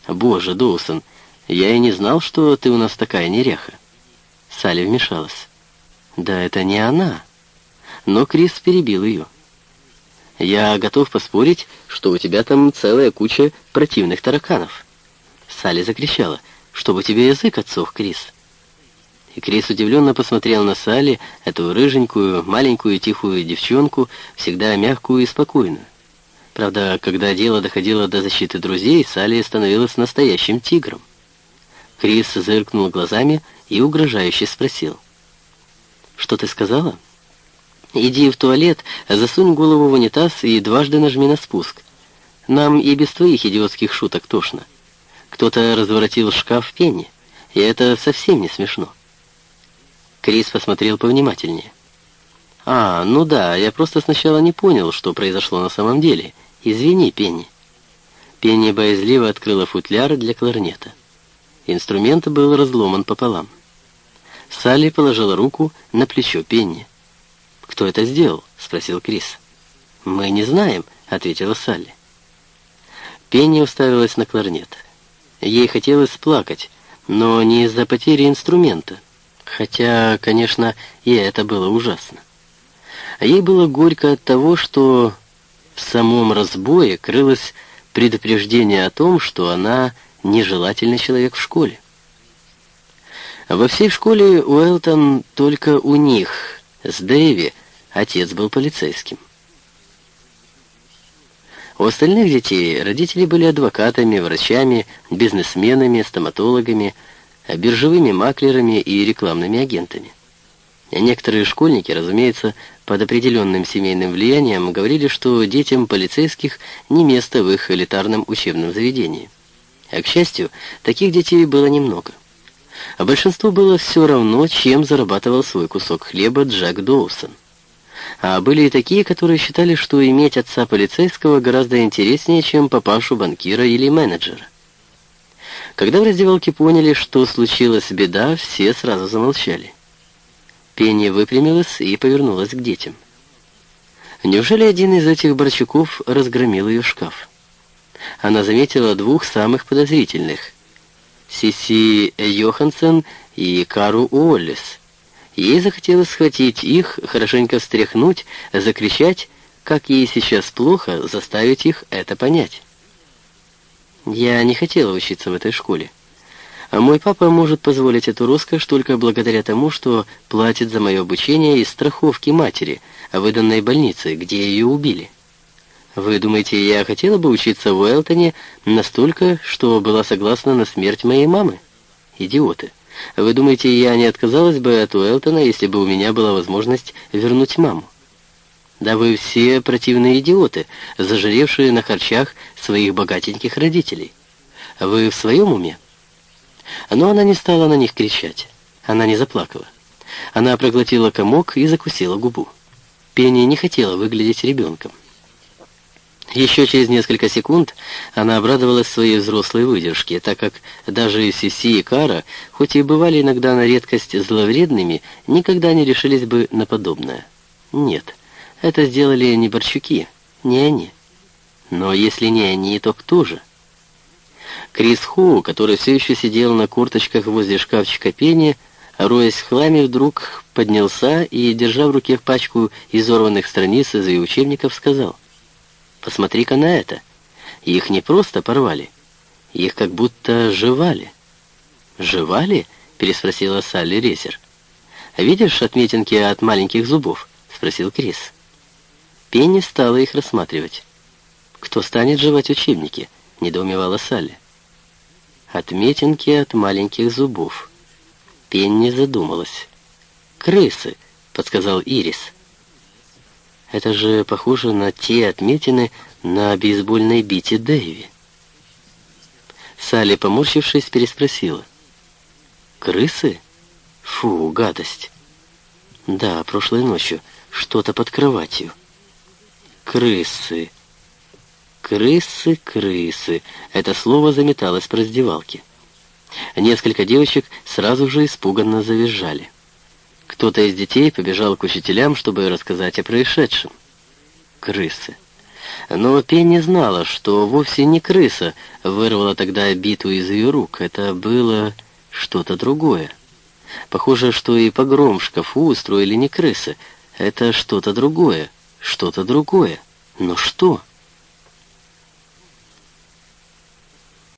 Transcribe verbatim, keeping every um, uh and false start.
«Боже, Доусон, я и не знал, что ты у нас такая неряха». Салли вмешалась. «Да это не она». Но Крис перебил ее. «Я готов поспорить, что у тебя там целая куча противных тараканов». Салли закричала. «Чтобы у тебя язык отсох, Крис». И Крис удивленно посмотрел на Салли, эту рыженькую, маленькую, тихую девчонку, всегда мягкую и спокойную. Правда, когда дело доходило до защиты друзей, Салли становилась настоящим тигром. Крис зыркнул глазами и угрожающе спросил. «Что ты сказала?» «Иди в туалет, засунь голову в унитаз и дважды нажми на спуск. Нам и без твоих идиотских шуток тошно. Кто-то разворотил шкаф Пенни, и это совсем не смешно». Крис посмотрел повнимательнее. «А, ну да, я просто сначала не понял, что произошло на самом деле. Извини, Пенни». Пенни боязливо открыла футляр для кларнета. Инструмент был разломан пополам. Салли положила руку на плечо Пенни. «Кто это сделал?» — спросил Крис. «Мы не знаем», — ответила Салли. Пенни уставилась на кларнет. Ей хотелось плакать, но не из-за потери инструмента. Хотя, конечно, и это было ужасно. А ей было горько от того, что в самом разбое крылось предупреждение о том, что она нежелательный человек в школе. Во всей школе Уэлтон только у них, с Дэйви, отец был полицейским. У остальных детей родители были адвокатами, врачами, бизнесменами, стоматологами, биржевыми маклерами и рекламными агентами. Некоторые школьники, разумеется, под определенным семейным влиянием говорили, что детям полицейских не место в их элитарном учебном заведении. А, к счастью, таких детей было немного. А большинству было все равно, чем зарабатывал свой кусок хлеба Джек Доусон. А были и такие, которые считали, что иметь отца полицейского гораздо интереснее, чем папашу банкира или менеджера. Когда в раздевалке поняли, что случилась беда, все сразу замолчали. Пенни выпрямилась и повернулась к детям. Неужели один из этих борчуков разгромил ее шкаф? Она заметила двух самых подозрительных — Сиси Йоханссон и Кару Уоллес. Ей захотелось схватить их, хорошенько встряхнуть, закричать, как ей сейчас плохо, заставить их это понять. «Я не хотела учиться в этой школе. А мой папа может позволить эту роскошь только благодаря тому, что платит за мое обучение из страховки матери, выданной больнице, где ее убили. Вы думаете, я хотела бы учиться в Уэлтоне настолько, что была согласна на смерть моей мамы? Идиоты. Вы думаете, я не отказалась бы от Уэлтона, если бы у меня была возможность вернуть маму? Да вы все противные идиоты, зажиревшие на харчах своих богатеньких родителей. Вы в своем уме?» Но она не стала на них кричать. Она не заплакала. Она проглотила комок и закусила губу. Пенни не хотела выглядеть ребенком. Еще через несколько секунд она обрадовалась своей взрослой выдержке, так как даже Сиси и Кара, хоть и бывали иногда на редкость зловредными, никогда не решились бы на подобное. Нет, это сделали не борчуки, не они. Но если не они, то кто же? Крис Хоу, который все еще сидел на корточках возле шкафчика Пенни, роясь в хламе, вдруг поднялся и, держа в руке пачку изорванных страниц из ее учебников, сказал: «Посмотри-ка на это. Их не просто порвали, их как будто жевали». «Жевали?» — переспросила Салли Резер. «Видишь отметинки от маленьких зубов?» — спросил Крис. Пенни стала их рассматривать. «Кто станет жевать учебники?» — недоумевала Салли. «Отметинки от маленьких зубов». Пенни задумалась. «Крысы», — подсказал Ирис. «Это же похоже на те отметины на бейсбольной бите Дэйви». Салли, поморщившись, переспросила: «Крысы? Фу, гадость». «Да, прошлой ночью. Что-то под кроватью». «Крысы. Крысы, крысы». Это слово заметалось по раздевалке. Несколько девочек сразу же испуганно завизжали. Кто-то из детей побежал к учителям, чтобы рассказать о происшедшем. Крысы. Но Пенни знала, что вовсе не крыса вырвала тогда биту из ее рук. Это было что-то другое. Похоже, что и погром в шкафу устроили не крысы. Это что-то другое, что-то другое. Но что?